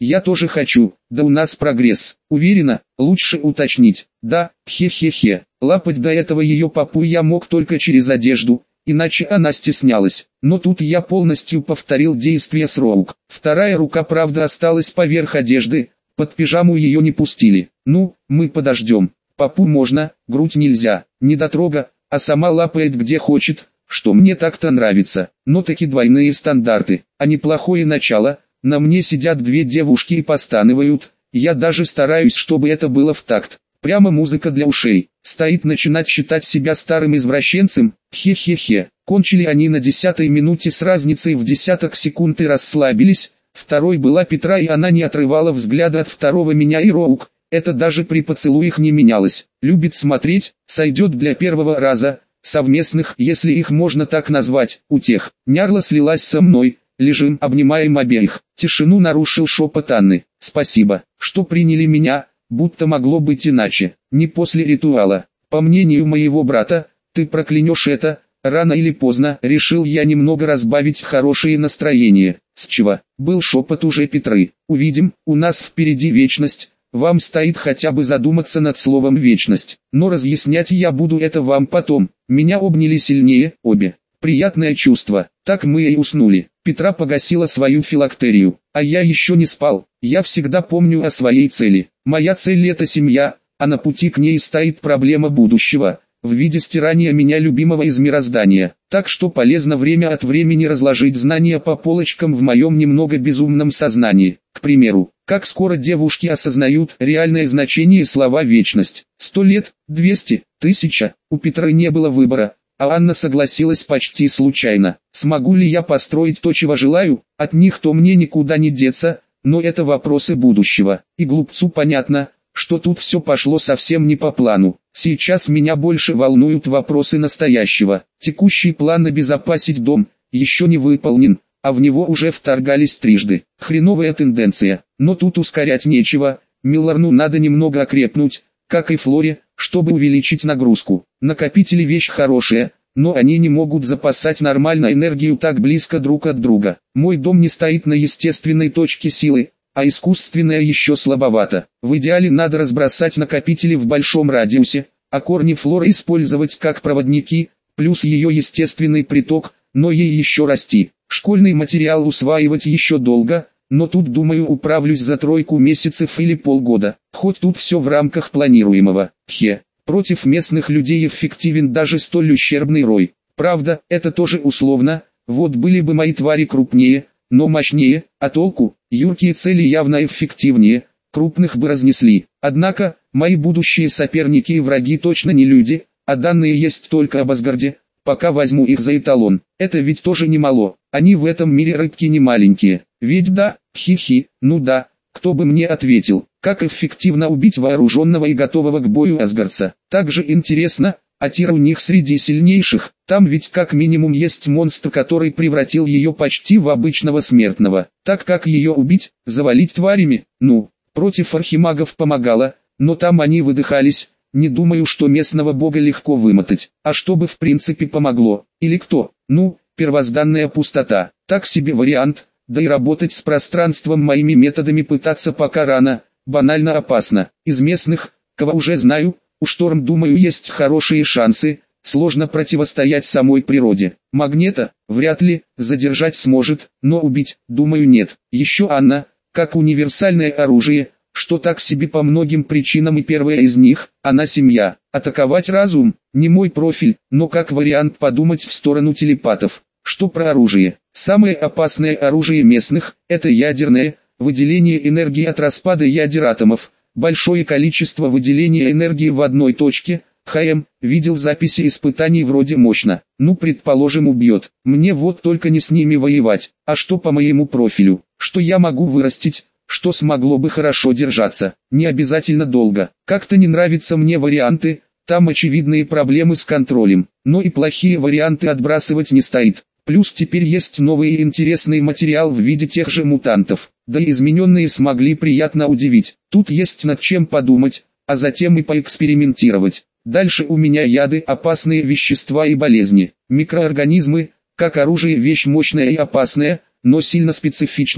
Я тоже хочу, да у нас прогресс. Уверена, лучше уточнить. Да, хе-хе-хе. Лапать до этого ее папу я мог только через одежду, иначе она стеснялась. Но тут я полностью повторил действия с рук. Вторая рука правда осталась поверх одежды, под пижаму ее не пустили. Ну, мы подождем. Папу можно, грудь нельзя. Недотрога, а сама лапает где хочет, что мне так-то нравится. Но таки двойные стандарты, а неплохое начало. На мне сидят две девушки и постанывают, я даже стараюсь, чтобы это было в такт. Прямо музыка для ушей. Стоит начинать считать себя старым извращенцем, хе-хе-хе. Кончили они на 10-й минуте с разницей в десяток секунд и расслабились. Второй была Петра, и она не отрывала взгляда от второго меня и Роук. Это даже при поцелуях не менялось. Любит смотреть, сойдет для первого раза. Совместных, если их можно так назвать, утех. Нярла слилась со мной. Лежим, обнимаем обеих. Тишину нарушил шепот Анны. Спасибо, что приняли меня, будто могло быть иначе. Не после ритуала. По мнению моего брата, ты проклянешь это, рано или поздно. Решил я немного разбавить хорошее настроение. С чего? Был шепот уже Петры. Увидим, у нас впереди вечность. Вам стоит хотя бы задуматься над словом вечность. Но разъяснять я буду это вам потом. Меня обняли сильнее, обе. Приятное чувство. Так мы и уснули. Петра погасила свою филактерию, а я еще не спал. Я всегда помню о своей цели. Моя цель — это семья, а на пути к ней стоит проблема будущего, в виде стирания меня любимого из мироздания. Так что полезно время от времени разложить знания по полочкам в моем немного безумном сознании. К примеру, как скоро девушки осознают реальное значение слова «вечность». 100 лет, 200, 1000, у Петры не было выбора. А Анна согласилась почти случайно. Смогу ли я построить то, чего желаю? От них-то мне никуда не деться, но это вопросы будущего. И глупцу понятно, что тут все пошло совсем не по плану. Сейчас меня больше волнуют вопросы настоящего. Текущий план обезопасить дом еще не выполнен, а в него уже вторгались трижды. Хреновая тенденция, но тут ускорять нечего. Милларну надо немного окрепнуть, как и Флоре, чтобы увеличить нагрузку. Накопители вещь хорошая, но они не могут запасать нормально энергию так близко друг от друга. Мой дом не стоит на естественной точке силы, а искусственная еще слабовато. В идеале надо разбросать накопители в большом радиусе, а корни Флоры использовать как проводники, плюс ее естественный приток, но ей еще расти. Школьный материал усваивать еще долго, но тут думаю управлюсь за 3 месяцев или полгода, хоть тут все в рамках планируемого. Против местных людей эффективен даже столь ущербный рой. Правда, это тоже условно, вот были бы мои твари крупнее, но мощнее, а толку? Юркие цели явно эффективнее, крупных бы разнесли. Однако, мои будущие соперники и враги точно не люди, а данные есть только об Асгарде. Пока возьму их за эталон, это ведь тоже немало, они в этом мире рыбки не маленькие. Ведь да, хи-хи, ну да, кто бы мне ответил, как эффективно убить вооруженного и готового к бою асгардца. Также интересно, а тир у них среди сильнейших, там ведь как минимум есть монстр, который превратил ее почти в обычного смертного. Так как ее убить, завалить тварями, ну, против архимагов помогало, но там они выдыхались. Не думаю, что местного бога легко вымотать. А чтобы в принципе помогло, или кто? Ну, первозданная пустота. Так себе вариант, да и работать с пространством моими методами пытаться пока рано, банально опасно. Из местных, кого уже знаю, у Шторм думаю есть хорошие шансы, сложно противостоять самой природе. Магнета, вряд ли, задержать сможет, но убить, думаю нет. Еще Анна, как универсальное оружие, что так себе по многим причинам, и первая из них, она семья. Атаковать разум, не мой профиль, но как вариант подумать в сторону телепатов. Что про оружие? Самое опасное оружие местных, это ядерное, выделение энергии от распада ядер атомов, большое количество выделения энергии в одной точке. Видел записи испытаний, вроде мощно. Ну предположим убьет, мне вот только не с ними воевать. А что по моему профилю? Что я могу вырастить? Что смогло бы хорошо держаться, не обязательно долго. Как-то не нравятся мне варианты, там очевидные проблемы с контролем, но и плохие варианты отбрасывать не стоит. Плюс теперь есть новый и интересный материал в виде тех же мутантов, да и измененные смогли приятно удивить. Тут есть над чем подумать, а затем и поэкспериментировать. Дальше у меня яды, опасные вещества и болезни. Микроорганизмы, как оружие, вещь мощная и опасная, но сильно специфичная.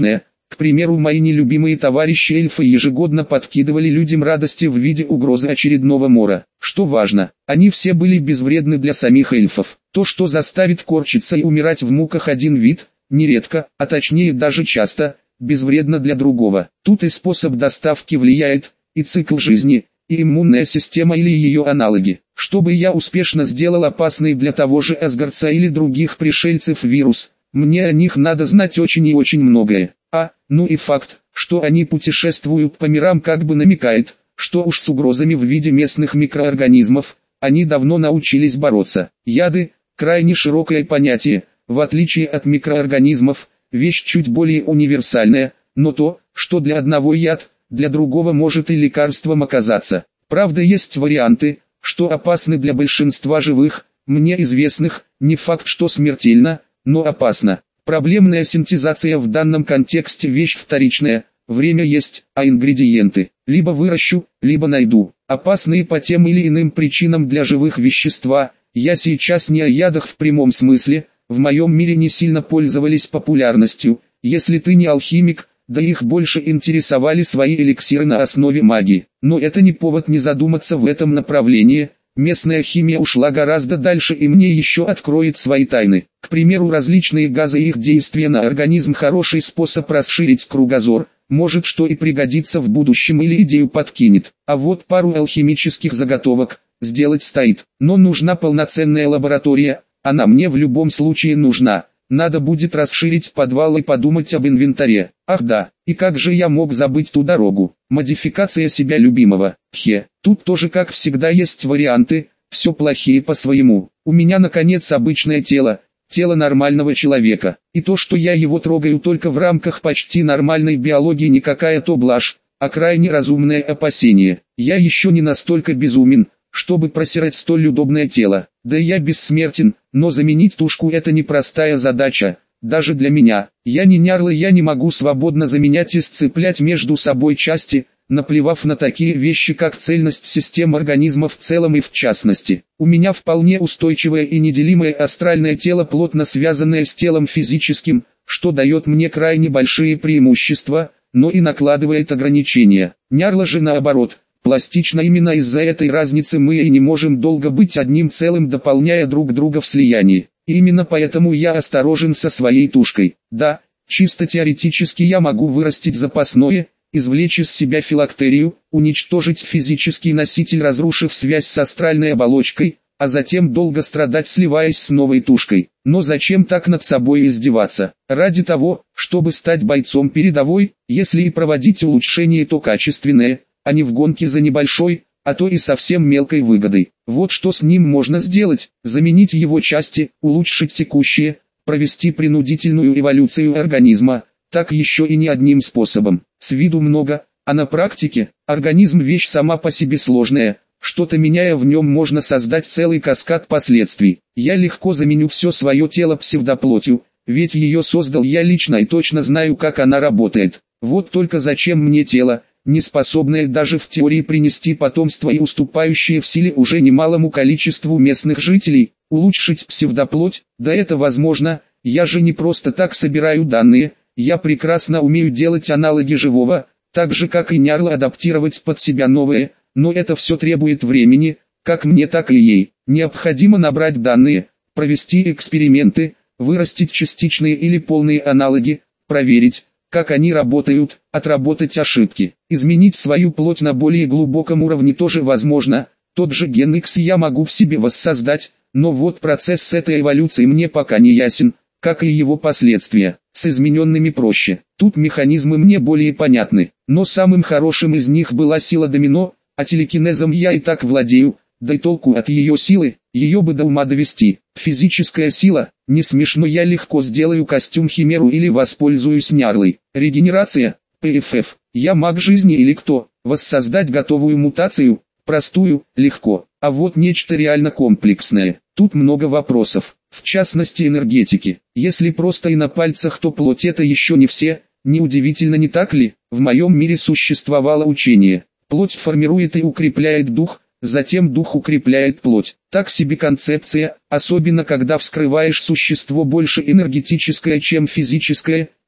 К примеру, мои нелюбимые товарищи эльфы ежегодно подкидывали людям радости в виде угрозы очередного мора. Что важно, они все были безвредны для самих эльфов. То, что заставит корчиться и умирать в муках один вид, нередко, а точнее даже часто, безвредно для другого. Тут и способ доставки влияет, и цикл жизни, и иммунная система или ее аналоги. Чтобы я успешно сделал опасный для того же Асгардца или других пришельцев вирус, мне о них надо знать очень и очень многое. Ну и факт, что они путешествуют по мирам, как бы намекает, что уж с угрозами в виде местных микроорганизмов, они давно научились бороться. Яды – крайне широкое понятие, в отличие от микроорганизмов, вещь чуть более универсальная, но то, что для одного яд, для другого может и лекарством оказаться. Правда, есть варианты, что опасны для большинства живых, мне известных, не факт, что смертельно, но опасно. Проблемная синтезация в данном контексте вещь вторичная, время есть, а ингредиенты либо выращу, либо найду. Опасные по тем или иным причинам для живых вещества, я сейчас не о ядах в прямом смысле, в моем мире не сильно пользовались популярностью, если ты не алхимик, да их больше интересовали свои эликсиры на основе магии. Но это не повод не задуматься в этом направлении. Местная химия ушла гораздо дальше и мне еще откроет свои тайны. К примеру, различные газы и их действия на организм хороший способ расширить кругозор, может что и пригодится в будущем или идею подкинет. А вот пару алхимических заготовок сделать стоит. Но нужна полноценная лаборатория, она мне в любом случае нужна. Надо будет расширить подвал и подумать об инвентаре. Ах да, и как же я мог забыть ту дорогу? Модификация себя любимого. Тут тоже как всегда есть варианты, все плохие по-своему. У меня наконец обычное тело, тело нормального человека. И то, что я его трогаю только в рамках почти нормальной биологии, не какая-то блажь, а крайне разумное опасение. Я еще не настолько безумен, чтобы просирать столь удобное тело. Да я бессмертен, но заменить тушку это непростая задача, даже для меня. Я не нярлы, я не могу свободно заменять и сцеплять между собой части, наплевав на такие вещи как цельность систем организма в целом и в частности. У меня вполне устойчивое и неделимое астральное тело, плотно связанное с телом физическим, что дает мне крайне большие преимущества, но и накладывает ограничения. Нярла же наоборот. Пластично, именно из-за этой разницы мы и не можем долго быть одним целым, дополняя друг друга в слиянии. И именно поэтому я осторожен со своей тушкой. Да, чисто теоретически я могу вырастить запасное, извлечь из себя филактерию, уничтожить физический носитель, разрушив связь с астральной оболочкой, а затем долго страдать, сливаясь с новой тушкой. Но зачем так над собой издеваться? Ради того, чтобы стать бойцом передовой, если и проводить улучшения, то качественное, а не в гонке за небольшой, а то и совсем мелкой выгодой. Вот что с ним можно сделать: заменить его части, улучшить текущие, провести принудительную эволюцию организма, так еще и не одним способом. С виду много, а на практике, организм вещь сама по себе сложная, что-то меняя в нем можно создать целый каскад последствий. Я легко заменю все свое тело псевдоплотью, ведь ее создал я лично и точно знаю, как она работает. Вот только зачем мне тело, не способное даже в теории принести потомство и уступающее в силе уже немалому количеству местных жителей? Улучшить псевдоплоть? Да это возможно, я же не просто так собираю данные, я прекрасно умею делать аналоги живого, так же как и нярлы адаптировать под себя новое, но это все требует времени, как мне так и ей. Необходимо набрать данные, провести эксперименты, вырастить частичные или полные аналоги, проверить, как они работают, отработать ошибки. Изменить свою плоть на более глубоком уровне тоже возможно, тот же ген X я могу в себе воссоздать, но вот процесс с этой эволюцией мне пока не ясен, как и его последствия. С измененными проще, тут механизмы мне более понятны, но самым хорошим из них была сила домино, а телекинезом я и так владею, да и толку от ее силы, ее бы до ума довести. Физическая сила, не смешно, я легко сделаю костюм химеру или воспользуюсь нярлой. Регенерация, ПФФ, я маг жизни или кто? Воссоздать готовую мутацию, простую, легко, а вот нечто реально комплексное, тут много вопросов, в частности энергетики. Если просто и на пальцах, то плоть это еще не все, неудивительно, не так ли? В моем мире существовало учение, плоть формирует и укрепляет дух, затем дух укрепляет плоть. Так себе концепция, особенно когда вскрываешь существо больше энергетическое, чем физическое,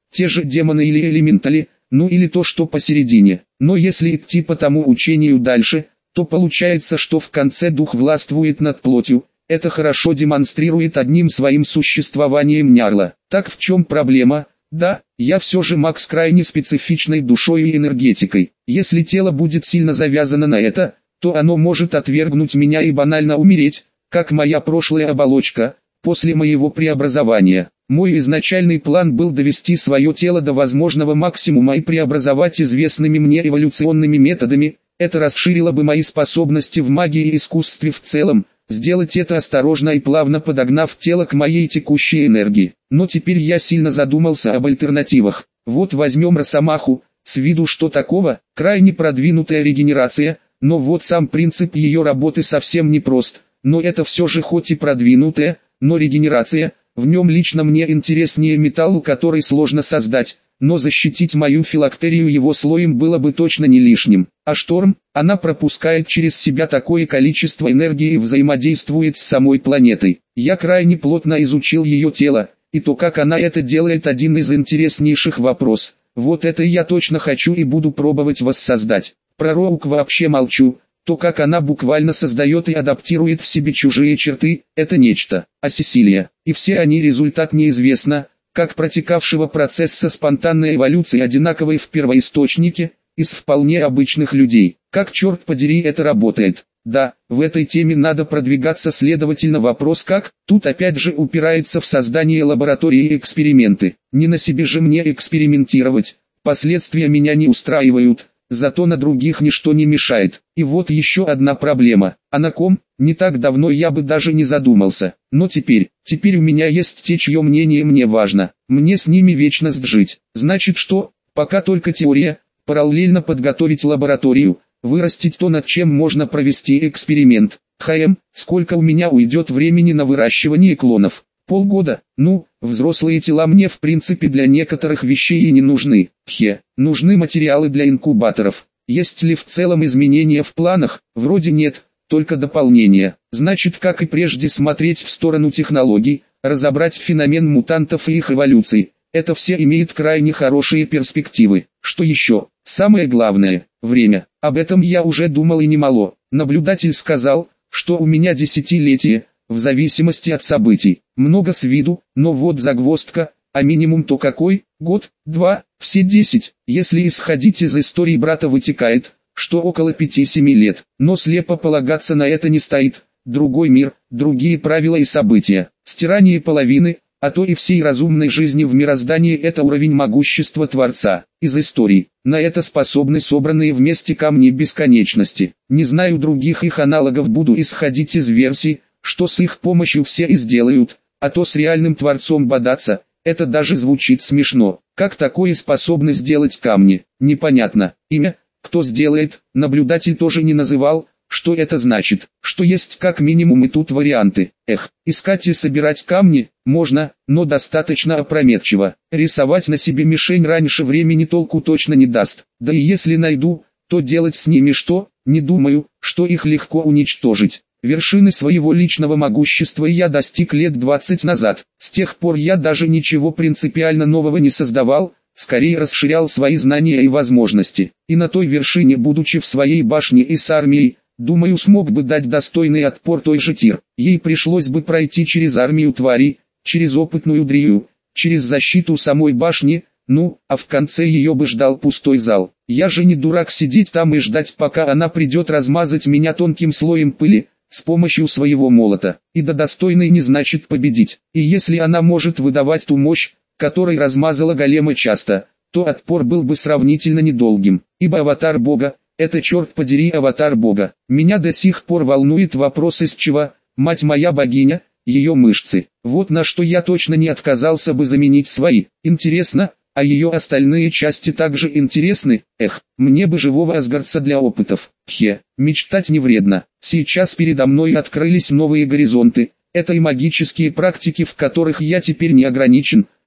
те же демоны или элементали, ну или то, что посередине. Но если идти по тому учению дальше, то получается, что в конце дух властвует над плотью. Это хорошо демонстрирует одним своим существованием Нярла. Так в чем проблема? Да, я все же маг с крайне специфичной душой и энергетикой. Если тело будет сильно завязано на это, то оно может отвергнуть меня и банально умереть, как моя прошлая оболочка, после моего преобразования. Мой изначальный план был довести свое тело до возможного максимума и преобразовать известными мне эволюционными методами. Это расширило бы мои способности в магии и искусстве в целом. Сделать это осторожно и плавно подогнав тело к моей текущей энергии. Но теперь я сильно задумался об альтернативах. Вот возьмем Росомаху, с виду что такого, крайне продвинутая регенерация, но вот сам принцип ее работы совсем непрост. Но это все же хоть и продвинутая, но регенерация, в нем лично мне интереснее металлу, который сложно создать. Но защитить мою филактерию его слоем было бы точно не лишним. А шторм, она пропускает через себя такое количество энергии и взаимодействует с самой планетой. Я крайне плотно изучил ее тело, и то, как она это делает, один из интереснейших вопросов. Вот это я точно хочу и буду пробовать воссоздать. Про Роук вообще молчу. То, как она буквально создает и адаптирует в себе чужие черты, это нечто. А Сесилия, и все они результат неизвестно, как протекавшего процесса спонтанной эволюции, одинаковой в первоисточнике, из вполне обычных людей. Как черт подери это работает? Да, в этой теме надо продвигаться, следовательно вопрос как, тут опять же упирается в создание лаборатории и эксперименты. Не на себе же мне экспериментировать, последствия меня не устраивают. Зато на других ничто не мешает. И вот еще одна проблема. А на ком? Не так давно я бы даже не задумался. Но теперь у меня есть те, чье мнение мне важно. Мне с ними вечно жить. Значит что? Пока только теория. Параллельно подготовить лабораторию. Вырастить то, над чем можно провести эксперимент. Сколько у меня уйдет времени на выращивание клонов? Полгода. Ну, взрослые тела мне в принципе для некоторых вещей и не нужны. Нужны материалы для инкубаторов. Есть ли в целом изменения в планах? Вроде нет, только дополнение. Значит, как и прежде, смотреть в сторону технологий, разобрать феномен мутантов и их эволюции. Это все имеет крайне хорошие перспективы. Что еще? Самое главное – время. Об этом я уже думал и немало. Наблюдатель сказал, что у меня десятилетие, в зависимости от событий. Много с виду, но вот загвоздка, а минимум то какой? Год, два, все 10. Если исходить из истории брата, вытекает, что около 5-7 лет. Но слепо полагаться на это не стоит. Другой мир, другие правила и события. Стирание половины, а то и всей разумной жизни в мироздании – это уровень могущества Творца. Из историй. На это способны собранные вместе камни бесконечности. Не знаю других их аналогов, буду исходить из версий, что с их помощью все и сделают, а то с реальным Творцом бодаться, это даже звучит смешно. Как такое способны сделать камни? Непонятно. Имя, кто сделает, наблюдатель тоже не называл. Что это значит? Что есть как минимум и тут варианты. Искать и собирать камни можно, но достаточно опрометчиво. Рисовать на себе мишень раньше времени толку точно не даст. Да и если найду, то делать с ними что? Не думаю, что их легко уничтожить. Вершины своего личного могущества я достиг лет 20 назад. С тех пор я даже ничего принципиально нового не создавал, скорее расширял свои знания и возможности. И на той вершине, будучи в своей башне и с армией, думаю, смог бы дать достойный отпор той же Тир. Ей пришлось бы пройти через армию тварей, через опытную Дрию, через защиту самой башни, а в конце ее бы ждал пустой зал. Я же не дурак сидеть там и ждать, пока она придет размазать меня тонким слоем пыли, с помощью своего молота. И да достойный не значит победить. И если она может выдавать ту мощь, которой размазала голема часто, то отпор был бы сравнительно недолгим. Ибо аватар бога, это черт подери аватар бога. Меня до сих пор волнует вопрос, из чего, мать моя богиня, ее мышцы. Вот на что я точно не отказался бы заменить свои. Интересно, а ее остальные части также интересны? Мне бы живого Асгардца для опытов. Мечтать не вредно. Сейчас передо мной открылись новые горизонты. Это и магические практики, в которых я теперь не ограничен,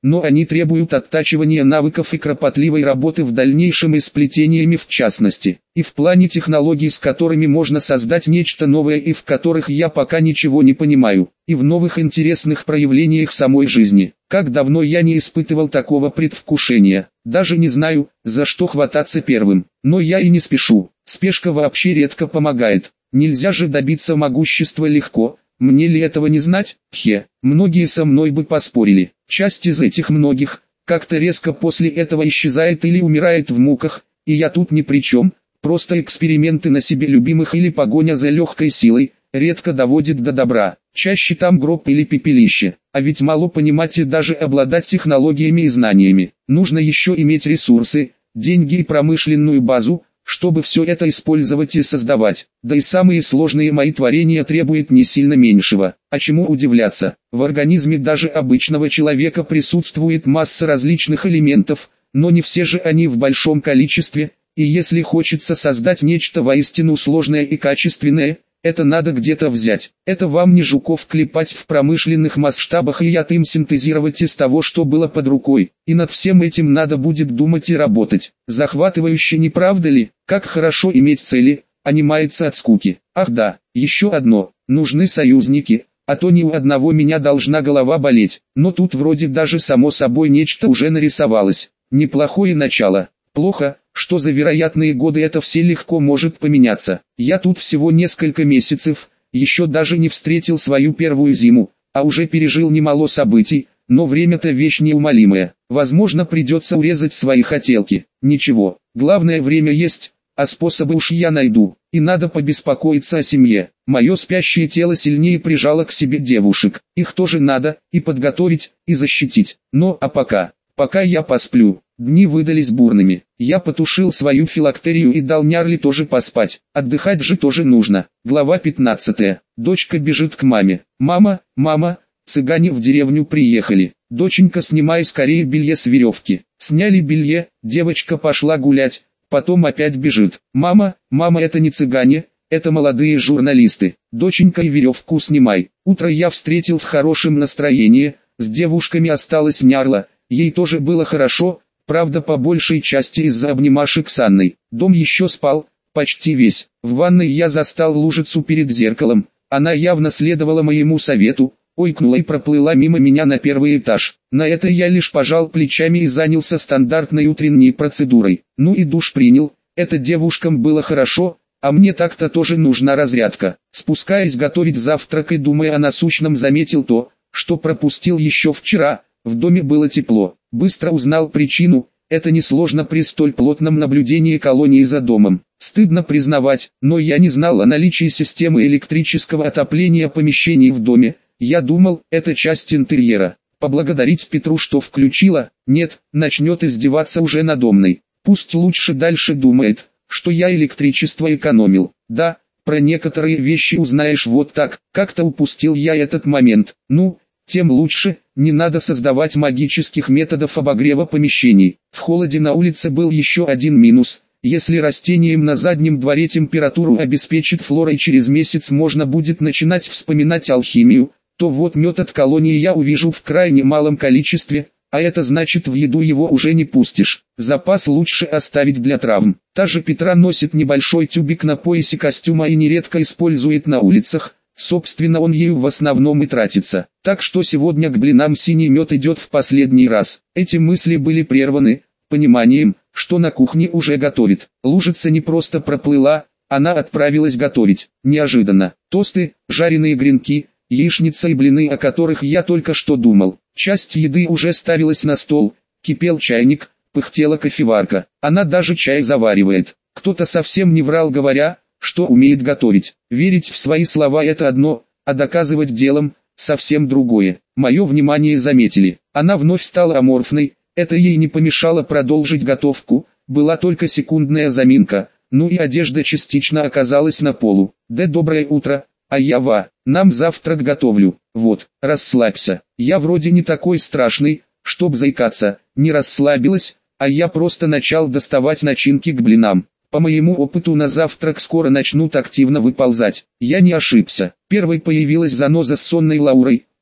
но они требуют оттачивания навыков и кропотливой работы в дальнейшем и с плетениями в частности, и в плане технологий, с которыми можно создать нечто новое и в которых я пока ничего не понимаю, и в новых интересных проявлениях самой жизни. Как давно я не испытывал такого предвкушения, даже не знаю, за что хвататься первым, но я и не спешу, спешка вообще редко помогает, нельзя же добиться могущества легко. Мне ли этого не знать? Многие со мной бы поспорили. Часть из этих многих, как-то резко после этого исчезает или умирает в муках, и я тут ни при чем, просто эксперименты на себе любимых или погоня за легкой силой, редко доводит до добра, чаще там гроб или пепелище, а ведь мало понимать и даже обладать технологиями и знаниями, нужно еще иметь ресурсы, деньги и промышленную базу, чтобы все это использовать и создавать. Да и самые сложные мои творения требуют не сильно меньшего. А чему удивляться? В организме даже обычного человека присутствует масса различных элементов, но не все же они в большом количестве, и если хочется создать нечто воистину сложное и качественное, это надо где-то взять. Это вам не жуков клепать в промышленных масштабах и яд им синтезировать из того, что было под рукой. И над всем этим надо будет думать и работать. Захватывающе, не правда ли? Как хорошо иметь цели, а не маяться от скуки. Ах да, еще одно. Нужны союзники, а то ни у одного меня должна голова болеть. Но тут вроде даже само собой нечто уже нарисовалось. Неплохое начало. Плохо, что за вероятные годы это все легко может поменяться. Я тут всего несколько месяцев, еще даже не встретил свою первую зиму, а уже пережил немало событий, но время-то вещь неумолимая. Возможно, придется урезать свои хотелки. Ничего, главное, время есть, а способы уж я найду. И надо побеспокоиться о семье. Мое спящее тело сильнее прижало к себе девушек. Их тоже надо и подготовить, и защитить. Но а пока я посплю. Дни выдались бурными. Я потушил свою филактерию и дал Нярли тоже поспать. Отдыхать же тоже нужно. Глава 15. Дочка бежит к маме. Мама, цыгане в деревню приехали. Доченька, снимай скорее белье с веревки. Сняли белье, девочка пошла гулять, потом опять бежит. Мама, это не цыгане, это молодые журналисты. Доченька, и веревку снимай. Утро я встретил в хорошем настроении, с девушками осталась Нярла, ей тоже было хорошо. Правда, по большей части из-за обнимашек с Анной. Дом еще спал, почти весь. В ванной я застал лужицу перед зеркалом. Она явно следовала моему совету, ойкнула и проплыла мимо меня на первый этаж. На это я лишь пожал плечами и занялся стандартной утренней процедурой. Ну и душ принял. Это девушкам было хорошо, а мне так-то тоже нужна разрядка. Спускаясь готовить завтрак и думая о насущном, заметил то, что пропустил еще вчера. В доме было тепло. Быстро узнал причину, это несложно при столь плотном наблюдении колонии за домом. Стыдно признавать, но я не знал о наличии системы электрического отопления помещений в доме. Я думал, это часть интерьера. Поблагодарить Петру, что включила, нет, начнет издеваться уже надо мной. Пусть лучше дальше думает, что я электричество экономил. Да, про некоторые вещи узнаешь вот так, как-то упустил я этот момент. Ну, тем лучше, не надо создавать магических методов обогрева помещений. В холоде на улице был еще один минус. Если растениям на заднем дворе температуру обеспечит флорой, через месяц можно будет начинать вспоминать алхимию, то вот мед от колонии я увижу в крайне малом количестве, а это значит, в еду его уже не пустишь. Запас лучше оставить для травм. Та же Петра носит небольшой тюбик на поясе костюма и нередко использует на улицах. Собственно, он ею в основном и тратится. Так что сегодня к блинам синий мед идет в последний раз. Эти мысли были прерваны пониманием, что на кухне уже готовит. Лужица не просто проплыла, она отправилась готовить. Неожиданно. Тосты, жареные гренки, яичница и блины, о которых я только что думал. Часть еды уже ставилась на стол, кипел чайник, пыхтела кофеварка. Она даже чай заваривает. Кто-то совсем не врал, говоря, что умеет готовить. Верить в свои слова — это одно, а доказывать делом — совсем другое. Мое внимание заметили. Она вновь стала аморфной, это ей не помешало продолжить готовку, была только секундная заминка, ну и одежда частично оказалась на полу. Да, доброе утро, а я нам завтрак готовлю. Вот, расслабься. Я вроде не такой страшный, чтоб заикаться, не расслабилась, а я просто начал доставать начинки к блинам. По моему опыту, на завтрак скоро начнут активно выползать. Я не ошибся. Первой появилась заноза с сонной Лаурой.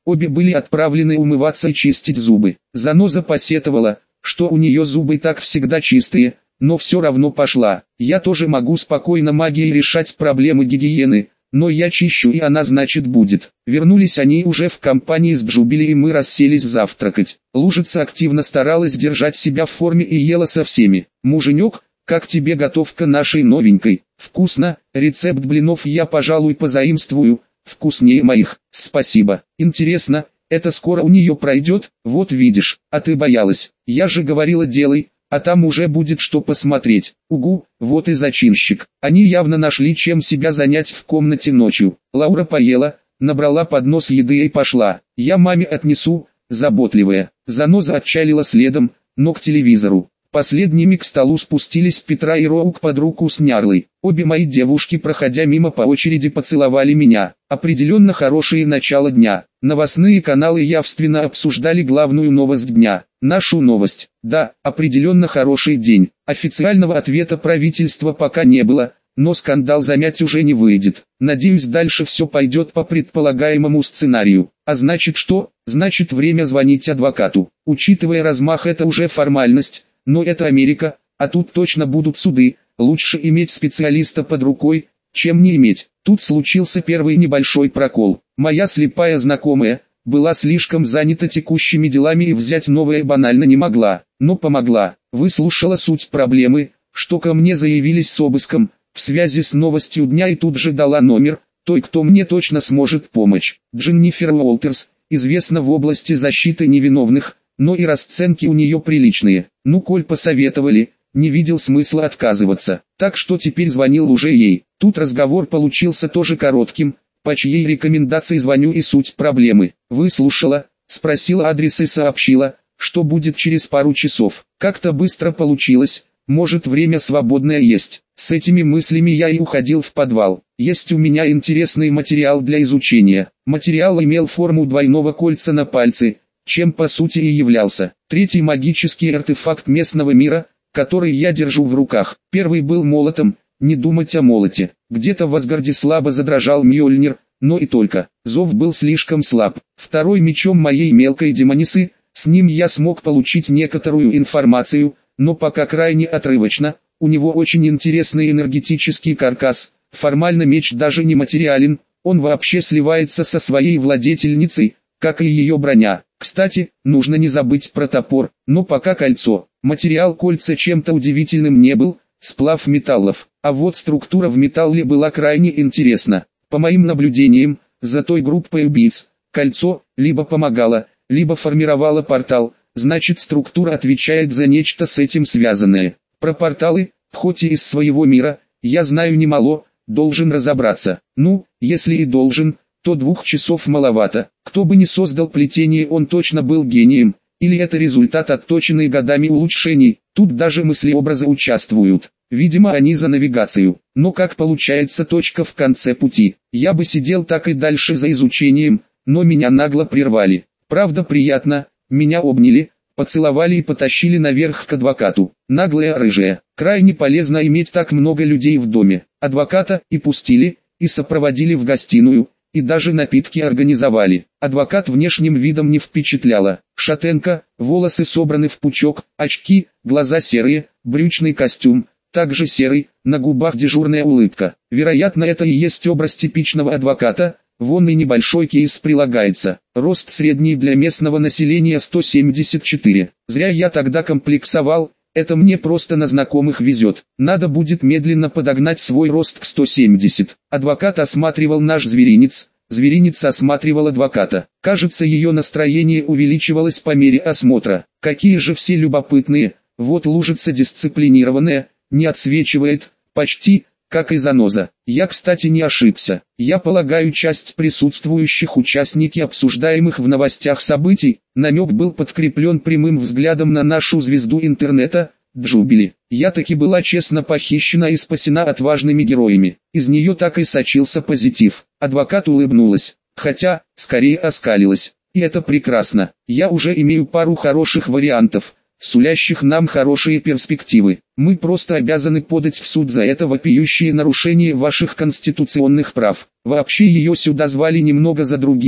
обе были отправлены умываться и чистить зубы. Заноза посетовала, что у нее зубы так всегда чистые, но все равно пошла. Я тоже могу спокойно магией решать проблемы гигиены, но я чищу и она значит будет. Вернулись они уже в компании с Джубили и мы расселись завтракать. Лужица активно старалась держать себя в форме и ела со всеми. «Муженек, как тебе готовка нашей новенькой?» «Вкусно, рецепт блинов я, пожалуй, позаимствую, вкуснее моих». «Спасибо. Интересно, это скоро у нее пройдет?» «Вот видишь, а ты боялась. Я же говорила делай, а там уже будет что посмотреть». «Угу, вот и зачинщик». Они явно нашли чем себя занять в комнате ночью. Лаура поела, набрала поднос еды и пошла. «Я маме отнесу», заботливая. Заноза отчалила следом, но к телевизору. Последними к столу спустились Петра и Роук под руку с Нярлой. Обе мои девушки, проходя мимо, по очереди поцеловали меня. Определенно хорошее начало дня. Новостные каналы явственно обсуждали главную новость дня. Нашу новость. Да, определенно хороший день. Официального ответа правительства пока не было, но скандал замять уже не выйдет. Надеюсь, дальше все пойдет по предполагаемому сценарию. А значит что? Значит, время звонить адвокату. Учитывая размах, это уже формальность. Но это Америка, а тут точно будут суды, лучше иметь специалиста под рукой, чем не иметь. Тут случился первый небольшой прокол. Моя слепая знакомая была слишком занята текущими делами и взять новое банально не могла, но помогла. Выслушала суть проблемы, что ко мне заявились с обыском, в связи с новостью дня и тут же дала номер, той, кто мне точно сможет помочь. Дженнифер Уолтерс, известна в области защиты невиновных, но и расценки у нее приличные. Ну, коль посоветовали, не видел смысла отказываться. Так что теперь звонил уже ей. Тут разговор получился тоже коротким, по чьей рекомендации звоню и суть проблемы. Выслушала, спросила адрес и сообщила, что будет через пару часов. Как-то быстро получилось, может, время свободное есть. С этими мыслями я и уходил в подвал. Есть у меня интересный материал для изучения. Материал имел форму двойного кольца на пальце, чем по сути и являлся. Третий магический артефакт местного мира, который я держу в руках. Первый был молотом, не думать о молоте. Где-то в Асгарде слабо задрожал Мьёльнир, но и только. Зов был слишком слаб. Второй мечом моей мелкой демонисы, с ним я смог получить некоторую информацию, но пока крайне отрывочно. У него очень интересный энергетический каркас. Формально меч даже не материален, он вообще сливается со своей владетельницей, как и ее броня. Кстати, нужно не забыть про топор, но пока кольцо. Материал кольца чем-то удивительным не был, сплав металлов. А вот структура в металле была крайне интересна. По моим наблюдениям, за той группой убийц, кольцо либо помогало, либо формировало портал, значит структура отвечает за нечто с этим связанное. Про порталы, хоть и из своего мира, я знаю немало, должен разобраться. Ну, если и должен, то 2 часов маловато. Кто бы ни создал плетение, он точно был гением, или это результат отточенной годами улучшений. Тут даже мыслеобразы участвуют. Видимо, они за навигацию. Но как получается точка в конце пути? Я бы сидел так и дальше за изучением, но меня нагло прервали. Правда, приятно, меня обняли, поцеловали и потащили наверх к адвокату. Наглая рыжая. Крайне полезно иметь так много людей в доме. Адвоката и пустили, и сопроводили в гостиную, и даже напитки организовали. Адвокат внешним видом не впечатляла. Шатенка, волосы собраны в пучок, очки, глаза серые, брючный костюм, также серый, на губах дежурная улыбка. Вероятно, это и есть образ типичного адвоката. Вон и небольшой кейс прилагается. Рост средний для местного населения 174. Зря я тогда комплексовал, это мне просто на знакомых везет. Надо будет медленно подогнать свой рост к 170. Адвокат осматривал наш зверинец, зверинец осматривал адвоката. Кажется, ее настроение увеличивалось по мере осмотра. Какие же все любопытные, вот лужица дисциплинированная, не отсвечивает, почти, как и заноза. Я, кстати, не ошибся. Я полагаю, часть присутствующих участники обсуждаемых в новостях событий, намек был подкреплен прямым взглядом на нашу звезду интернета, Джубили. Я таки была честно похищена и спасена отважными героями. Из нее так и сочился позитив. Адвокат улыбнулась, хотя, скорее оскалилась. И это прекрасно. Я уже имею пару хороших вариантов, сулящих нам хорошие перспективы. Мы просто обязаны подать в суд за это вопиющее нарушение ваших конституционных прав. Вообще ее сюда звали немного за другим.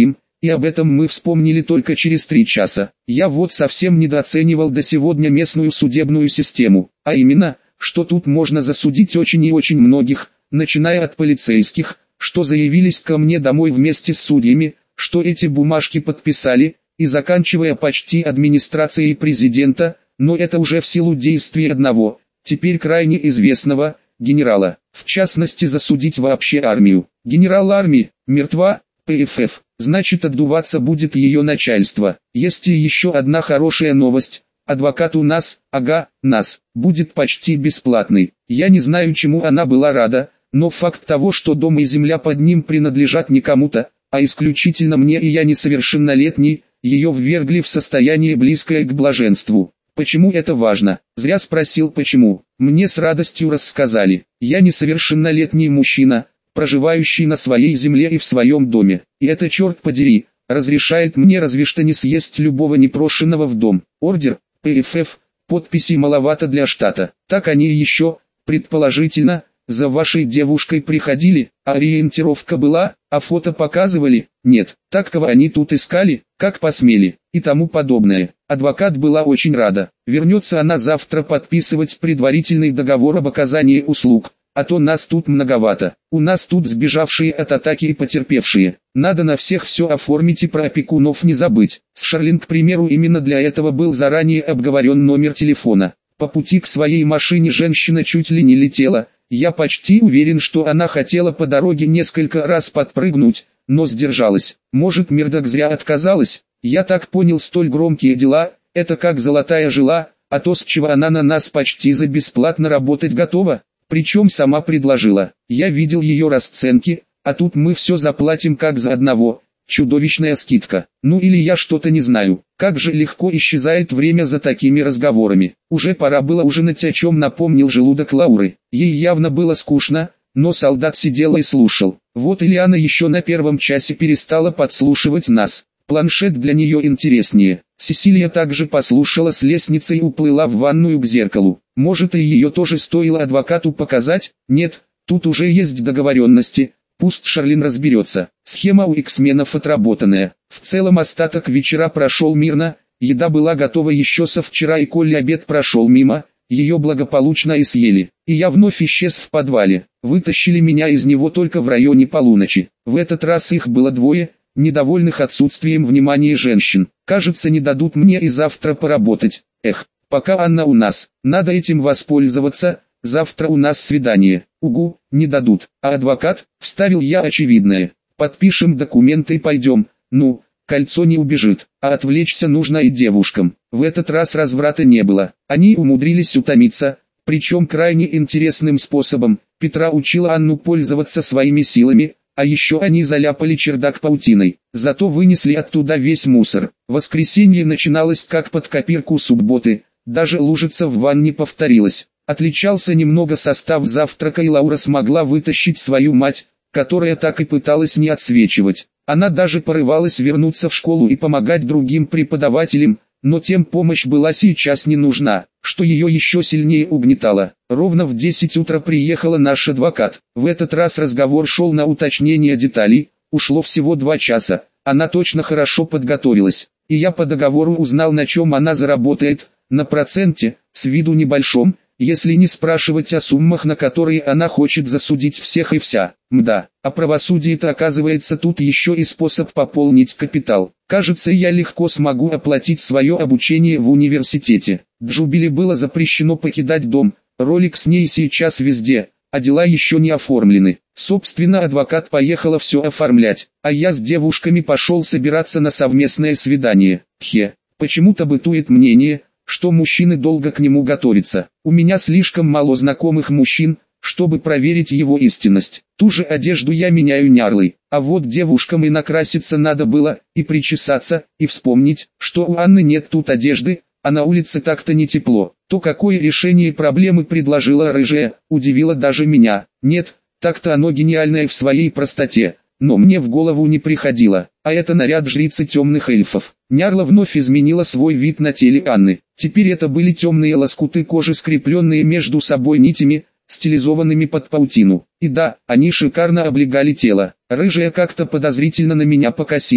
и об этом мы вспомнили только через 3 часа. Я вот совсем недооценивал до сегодня местную судебную систему, а именно, что тут можно засудить очень и очень многих, начиная от полицейских, что заявились ко мне домой вместе с судьями, что эти бумажки подписали, и заканчивая почти администрацией президента, но это уже в силу действий одного, теперь крайне известного, генерала. В частности засудить вообще армию. Генерал армии, мертва, ПФФ, значит отдуваться будет ее начальство. Есть и еще одна хорошая новость. Адвокат у нас, нас, будет почти бесплатный. Я не знаю, чему она была рада, но факт того, что дом и земля под ним принадлежат не кому-то, а исключительно мне и я несовершеннолетний, ее ввергли в состояние близкое к блаженству. Почему это важно? Зря спросил почему. Мне с радостью рассказали. Я несовершеннолетний мужчина, проживающий на своей земле и в своем доме. И это, черт подери, разрешает мне разве что не съесть любого непрошенного в дом. Ордер, ПФФ, подписей маловато для штата. Так они еще, предположительно, за вашей девушкой приходили, а ориентировка была, а фото показывали, нет, так кого они тут искали, как посмели, и тому подобное. Адвокат была очень рада. Вернется она завтра подписывать предварительный договор об оказании услуг, а то нас тут многовато. У нас тут сбежавшие от атаки и потерпевшие. Надо на всех все оформить и про опекунов не забыть. С Шарлин, к примеру, именно для этого был заранее обговорен номер телефона. По пути к своей машине женщина чуть ли не летела. Я почти уверен, что она хотела по дороге несколько раз подпрыгнуть, но сдержалась. Может, Мирдок зря отказалась? Я так понял, столь громкие дела, это как золотая жила, а то с чего она на нас почти за бесплатно работать готова, причем сама предложила. Я видел ее расценки, а тут мы все заплатим как за одного. Чудовищная скидка. Ну или я что-то не знаю. Как же легко исчезает время за такими разговорами. Уже пора было ужинать, о чем напомнил желудок Лауры. Ей явно было скучно, но солдат сидел и слушал. Вот Ильяна еще на первом часе перестала подслушивать нас. Планшет для нее интереснее. Сесилия также послушала с лестницы и уплыла в ванную к зеркалу. Может, и ее тоже стоило адвокату показать? Нет, тут уже есть договоренности. Пусть Шарлин разберется. Схема у X-менов отработанная. В целом остаток вечера прошел мирно, еда была готова еще со вчера, и Колли обед прошел мимо, ее благополучно и съели. И я вновь исчез в подвале. Вытащили меня из него только в районе полуночи. В этот раз их было двое, недовольных отсутствием внимания женщин. Кажется, не дадут мне и завтра поработать. Эх, пока Анна у нас, надо этим воспользоваться. Завтра у нас свидание. Угу, не дадут. А адвокат? Вставил я очевидное. Подпишем документы и пойдем. Ну, кольцо не убежит. А отвлечься нужно и девушкам. В этот раз разврата не было. Они умудрились утомиться, причем крайне интересным способом. Петра учила Анну пользоваться своими силами, а еще они заляпали чердак паутиной. Зато вынесли оттуда весь мусор. Воскресенье начиналось как под копирку субботы. Даже лужица в ванне повторилась. Отличался немного состав завтрака, и Лаура смогла вытащить свою мать, которая так и пыталась не отсвечивать. Она даже порывалась вернуться в школу и помогать другим преподавателям, но тем помощь была сейчас не нужна, что ее еще сильнее угнетало. Ровно в 10 утра приехала наш адвокат. В этот раз разговор шел на уточнение деталей, ушло всего 2 часа. Она точно хорошо подготовилась, и я по договору узнал, на чем она заработает, на проценте, с виду небольшом, если не спрашивать о суммах, на которые она хочет засудить всех и вся. Мда, а правосудие-то, оказывается, тут еще и способ пополнить капитал. Кажется, я легко смогу оплатить свое обучение в университете. Джубили было запрещено покидать дом, ролик с ней сейчас везде, а дела еще не оформлены. Собственно, адвокат поехала все оформлять, а я с девушками пошел собираться на совместное свидание. Почему-то бытует мнение, что мужчины долго к нему готовятся. У меня слишком мало знакомых мужчин, чтобы проверить его истинность. Ту же одежду я меняю нярлой, а вот девушкам и накраситься надо было, и причесаться, и вспомнить, что у Анны нет тут одежды, а на улице так-то не тепло. То какое решение проблемы предложила рыжая, удивило даже меня. Нет, так-то оно гениальное в своей простоте, но мне в голову не приходило. А это наряд жрицы темных эльфов. Нярла вновь изменила свой вид на теле Анны. Теперь это были темные лоскуты кожи, скрепленные между собой нитями, стилизованными под паутину. И да, они шикарно облегали тело. Рыжая как-то подозрительно на меня покосилась.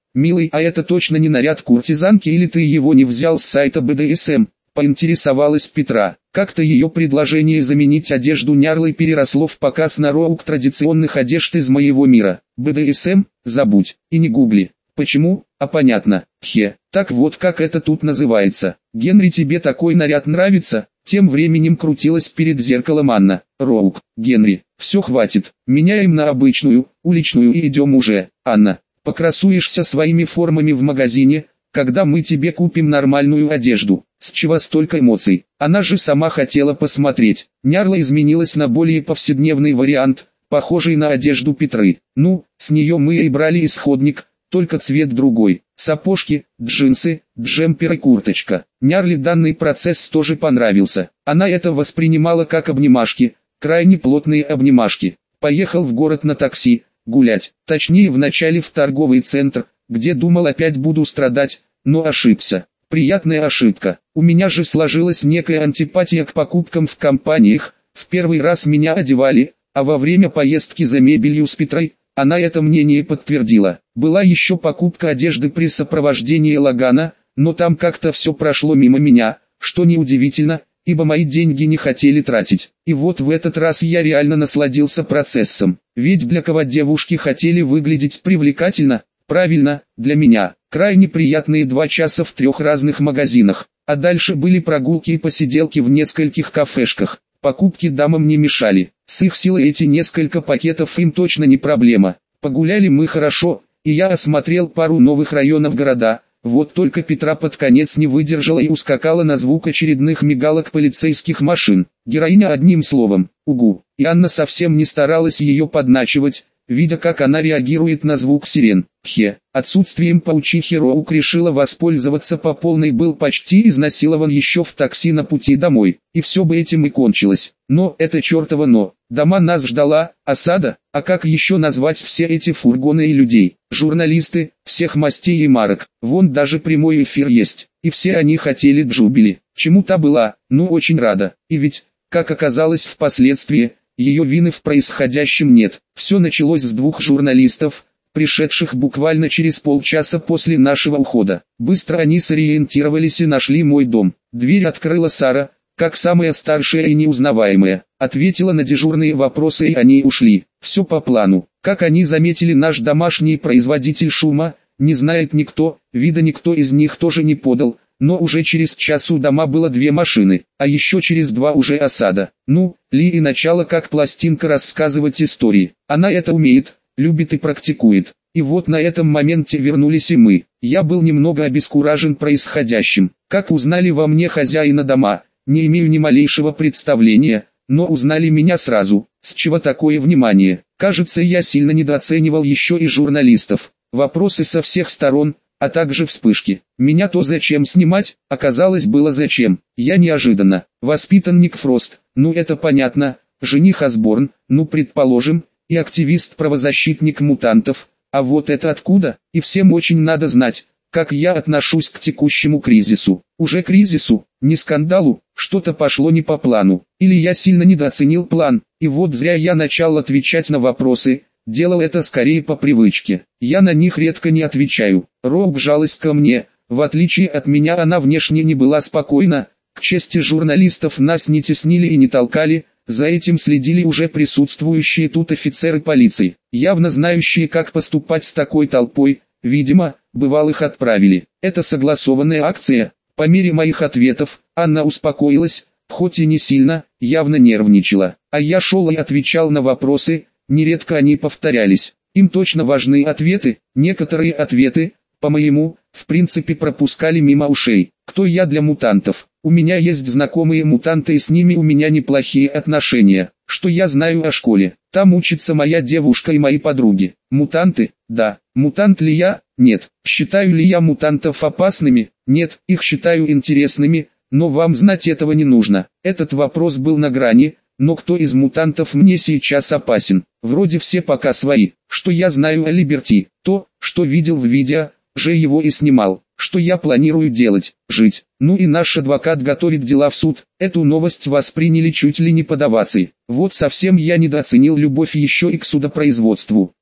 Милый, а это точно не наряд куртизанки или ты его не взял с сайта БДСМ? Поинтересовалась Петра. Как-то ее предложение заменить одежду нярлой переросло в показ на роук традиционных одежд из моего мира. БДСМ? Забудь. И не гугли. Почему? А понятно. Так вот как это тут называется. Генри, тебе такой наряд нравится? Тем временем крутилась перед зеркалом Анна. Роук, Генри, все хватит. Меняем на обычную, уличную и идем уже. Анна, покрасуешься своими формами в магазине, когда мы тебе купим нормальную одежду. С чего столько эмоций? Она же сама хотела посмотреть. Нярла изменилась на более повседневный вариант, похожий на одежду Петры. Ну, с нее мы и брали исходник, только цвет другой. Сапожки, джинсы, джемпер и курточка. Нярле данный процесс тоже понравился. Она это воспринимала как обнимашки, крайне плотные обнимашки. Поехал в город на такси, гулять. Точнее вначале в торговый центр, где думал опять буду страдать, но ошибся. Приятная ошибка. У меня же сложилась некая антипатия к покупкам в компаниях. В первый раз меня одевали, а во время поездки за мебелью с Петрой, она это мнение подтвердила. Была еще покупка одежды при сопровождении Лагана, но там как-то все прошло мимо меня, что неудивительно, ибо мои деньги не хотели тратить. И вот в этот раз я реально насладился процессом. Ведь для кого девушки хотели выглядеть привлекательно? Правильно, для меня. Крайне приятные 2 часа в 3 разных магазинах. А дальше были прогулки и посиделки в нескольких кафешках. Покупки дамам не мешали. С их силой эти несколько пакетов им точно не проблема. Погуляли мы хорошо, и я осмотрел пару новых районов города. Вот только Петра под конец не выдержала и ускакала на звук очередных мигалок полицейских машин. Героиня одним словом, угу. И Анна совсем не старалась ее подначивать, видя как она реагирует на звук сирен. Отсутствием паучихи Роук решила воспользоваться по полной, был почти изнасилован еще в такси на пути домой. И все бы этим и кончилось. Но это чертово но. Дома нас ждала, осада, а как еще назвать все эти фургоны и людей? Журналисты, всех мастей и марок. Вон даже прямой эфир есть. И все они хотели Джубили. Чему та была, ну очень рада. И ведь, как оказалось впоследствии, ее вины в происходящем нет. Все началось с 2 журналистов, пришедших буквально через полчаса после нашего ухода. Быстро они сориентировались и нашли мой дом. Дверь открыла Сара, как самая старшая и неузнаваемая. Ответила на дежурные вопросы и они ушли. Все по плану. Как они заметили, наш домашний производитель шума, не знает никто, вида никто из них тоже не подал. Но уже через час у дома было 2 машины, а еще через 2 уже осада. Ну, Ли и начало как пластинка рассказывать истории. Она это умеет, любит и практикует. И вот на этом моменте вернулись и мы. Я был немного обескуражен происходящим. Как узнали во мне хозяина дома, не имею ни малейшего представления, но узнали меня сразу. С чего такое внимание? Кажется, я сильно недооценивал еще и журналистов. Вопросы со всех сторон, а также вспышки. Меня то зачем снимать, оказалось было зачем. Я неожиданно. Воспитанник Фрост, ну это понятно, жених Осборн, ну предположим, и активист-правозащитник мутантов. А вот это откуда? И всем очень надо знать, как я отношусь к текущему кризису. Уже кризису, не скандалу, что-то пошло не по плану. Или я сильно недооценил план, и вот зря я начал отвечать на вопросы. Делал это скорее по привычке. Я на них редко не отвечаю. Роук жалась ко мне. В отличие от меня она внешне не была спокойна. К чести журналистов нас не теснили и не толкали. За этим следили уже присутствующие тут офицеры полиции. Явно знающие, как поступать с такой толпой. Видимо, бывалых отправили. Это согласованная акция. По мере моих ответов, Анна успокоилась. Хоть и не сильно, явно нервничала. А я шел и отвечал на вопросы. Нередко они повторялись. Им точно важны ответы. Некоторые ответы, по-моему, в принципе пропускали мимо ушей. Кто я для мутантов? У меня есть знакомые мутанты и с ними у меня неплохие отношения. Что я знаю о школе? Там учится моя девушка и мои подруги. Мутанты? Да. Мутант ли я? Нет. Считаю ли я мутантов опасными? Нет. Их считаю интересными, но вам знать этого не нужно. Этот вопрос был на грани. Но кто из мутантов мне сейчас опасен? Вроде все пока свои. Что я знаю о Либерти? То, что видел в видео, же его и снимал. Что я планирую делать? Жить. Ну и наш адвокат готовит дела в суд. Эту новость восприняли чуть ли не под овацией. Вот совсем я недооценил любовь еще и к судопроизводству.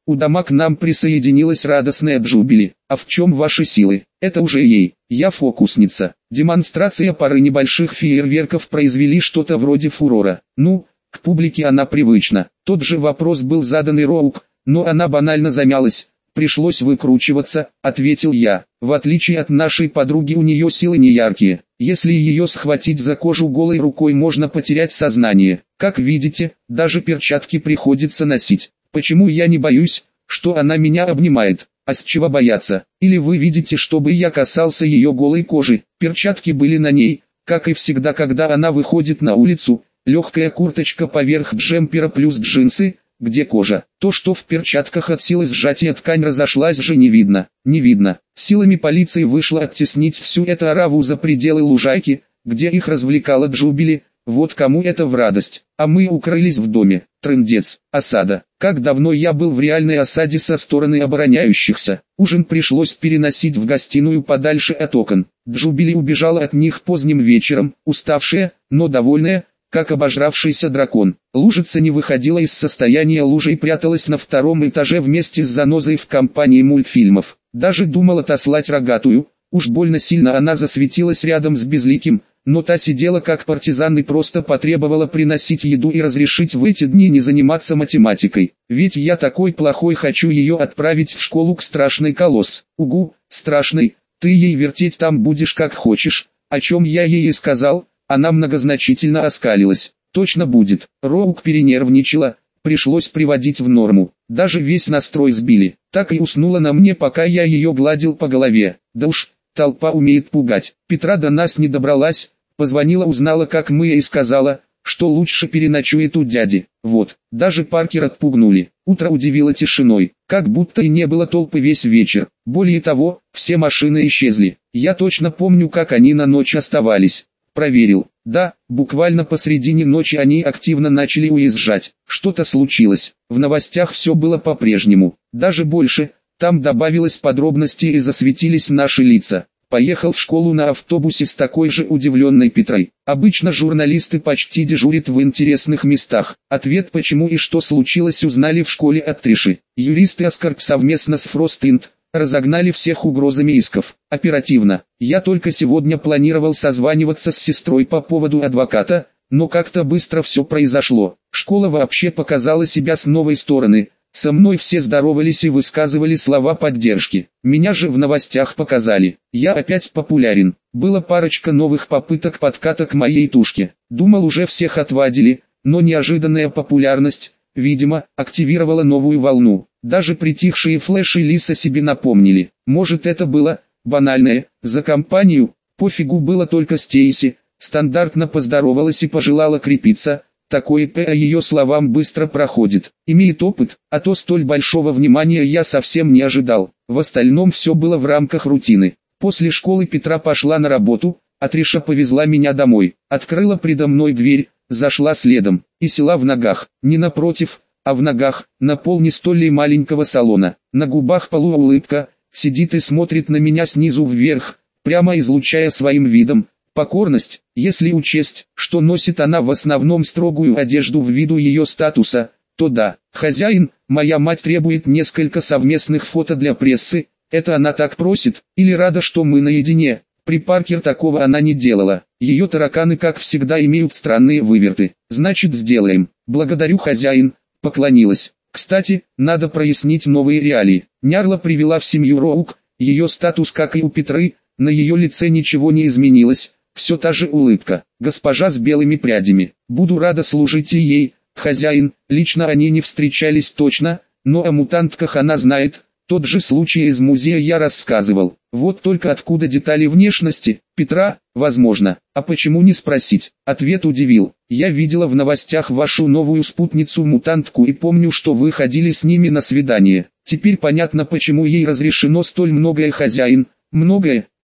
У дома к нам присоединилась радостная Джубили. А в чем ваши силы? Это уже ей. Я фокусница. Демонстрация пары небольших фейерверков произвели что-то вроде фурора. Ну, к публике она привычна. Тот же вопрос был задан и Роук, но она банально замялась. Пришлось выкручиваться, ответил я. В отличие от нашей подруги, у нее силы не яркие. Если ее схватить за кожу голой рукой, можно потерять сознание. Как видите, даже перчатки приходится носить. Почему я не боюсь, что она меня обнимает? А с чего бояться? Или вы видите, чтобы я касался ее голой кожи? Перчатки были на ней, как и всегда, когда она выходит на улицу. Легкая курточка поверх джемпера плюс джинсы, где кожа. То, что в перчатках от силы сжатия ткань разошлась, же не видно. Не видно. Силами полиции вышло оттеснить всю эту ораву за пределы лужайки, где их развлекала Джубили. Вот кому это в радость. А мы укрылись в доме. Трындец. Осада. Как давно я был в реальной осаде со стороны обороняющихся. Ужин пришлось переносить в гостиную подальше от окон. Джубили убежала от них поздним вечером, уставшая, но довольная, как обожравшийся дракон. Лужица не выходила из состояния лужи и пряталась на втором этаже вместе с занозой в компании мультфильмов. Даже думал отослать рогатую, уж больно сильно она засветилась рядом с безликим, но та сидела как партизан и просто потребовала приносить еду и разрешить в эти дни не заниматься математикой. Ведь я такой плохой, хочу ее отправить в школу к страшной колосс. Угу, страшный, ты ей вертеть там будешь как хочешь, о чем я ей и сказал. Она многозначительно оскалилась. Точно будет. Роук перенервничала, пришлось приводить в норму. Даже весь настрой сбили. Так и уснула на мне, пока я ее гладил по голове. Да уж, толпа умеет пугать. Петра до нас не добралась, позвонила, узнала, как мы, и сказала, что лучше переночует у дяди. Вот, даже Паркер отпугнули. Утро удивило тишиной, как будто и не было толпы весь вечер. Более того, все машины исчезли. Я точно помню, как они на ночь оставались. Проверил. Да, буквально посредине ночи они активно начали уезжать. Что-то случилось. В новостях все было по-прежнему. Даже больше, там добавилось подробностей и засветились наши лица. Поехал в школу на автобусе с такой же удивленной Петрой. Обычно журналисты почти дежурят в интересных местах. Ответ, почему и что случилось, узнали в школе от Триши. Юристы Аскарп совместно с Фростинд разогнали всех угрозами исков. Оперативно. Я только сегодня планировал созваниваться с сестрой по поводу адвоката, но как-то быстро все произошло. Школа вообще показала себя с новой стороны. Со мной все здоровались и высказывали слова поддержки. Меня же в новостях показали. Я опять популярен. Было парочка новых попыток подката к моей тушке. Думал, уже всех отвадили, но неожиданная популярность, видимо, активировала новую волну. Даже притихшие флеши Лиса себе напомнили. Может, это было банальное, за компанию, пофигу было только Стейси, стандартно поздоровалась и пожелала крепиться. Такое по ее словам быстро проходит. Имеет опыт, а то столь большого внимания я совсем не ожидал. В остальном все было в рамках рутины. После школы Петра пошла на работу, а Триша повезла меня домой. Открыла предо мной дверь, зашла следом и села в ногах. Не напротив, а в ногах, на пол не столь маленького салона. На губах полуулыбка, сидит и смотрит на меня снизу вверх, прямо излучая своим видом покорность, если учесть, что носит она в основном строгую одежду ввиду ее статуса, то да, хозяин, моя мать требует несколько совместных фото для прессы, это она так просит, или рада, что мы наедине. При Паркер такого она не делала, ее тараканы как всегда имеют странные выверты, значит сделаем. Благодарю, хозяин, поклонилась. Кстати, надо прояснить новые реалии. Нярла привела в семью Роук, ее статус как и у Петры, на ее лице ничего не изменилось. Все та же улыбка, госпожа с белыми прядями. Буду рада служить и ей, хозяин. Лично они не встречались точно, но о мутантках она знает. Тот же случай из музея я рассказывал. Вот только откуда детали внешности Петра, возможно. А почему не спросить? Ответ удивил. Я видела в новостях вашу новую спутницу-мутантку и помню, что вы ходили с ними на свидание. Теперь понятно, почему ей разрешено столь многое, хозяин. Многое.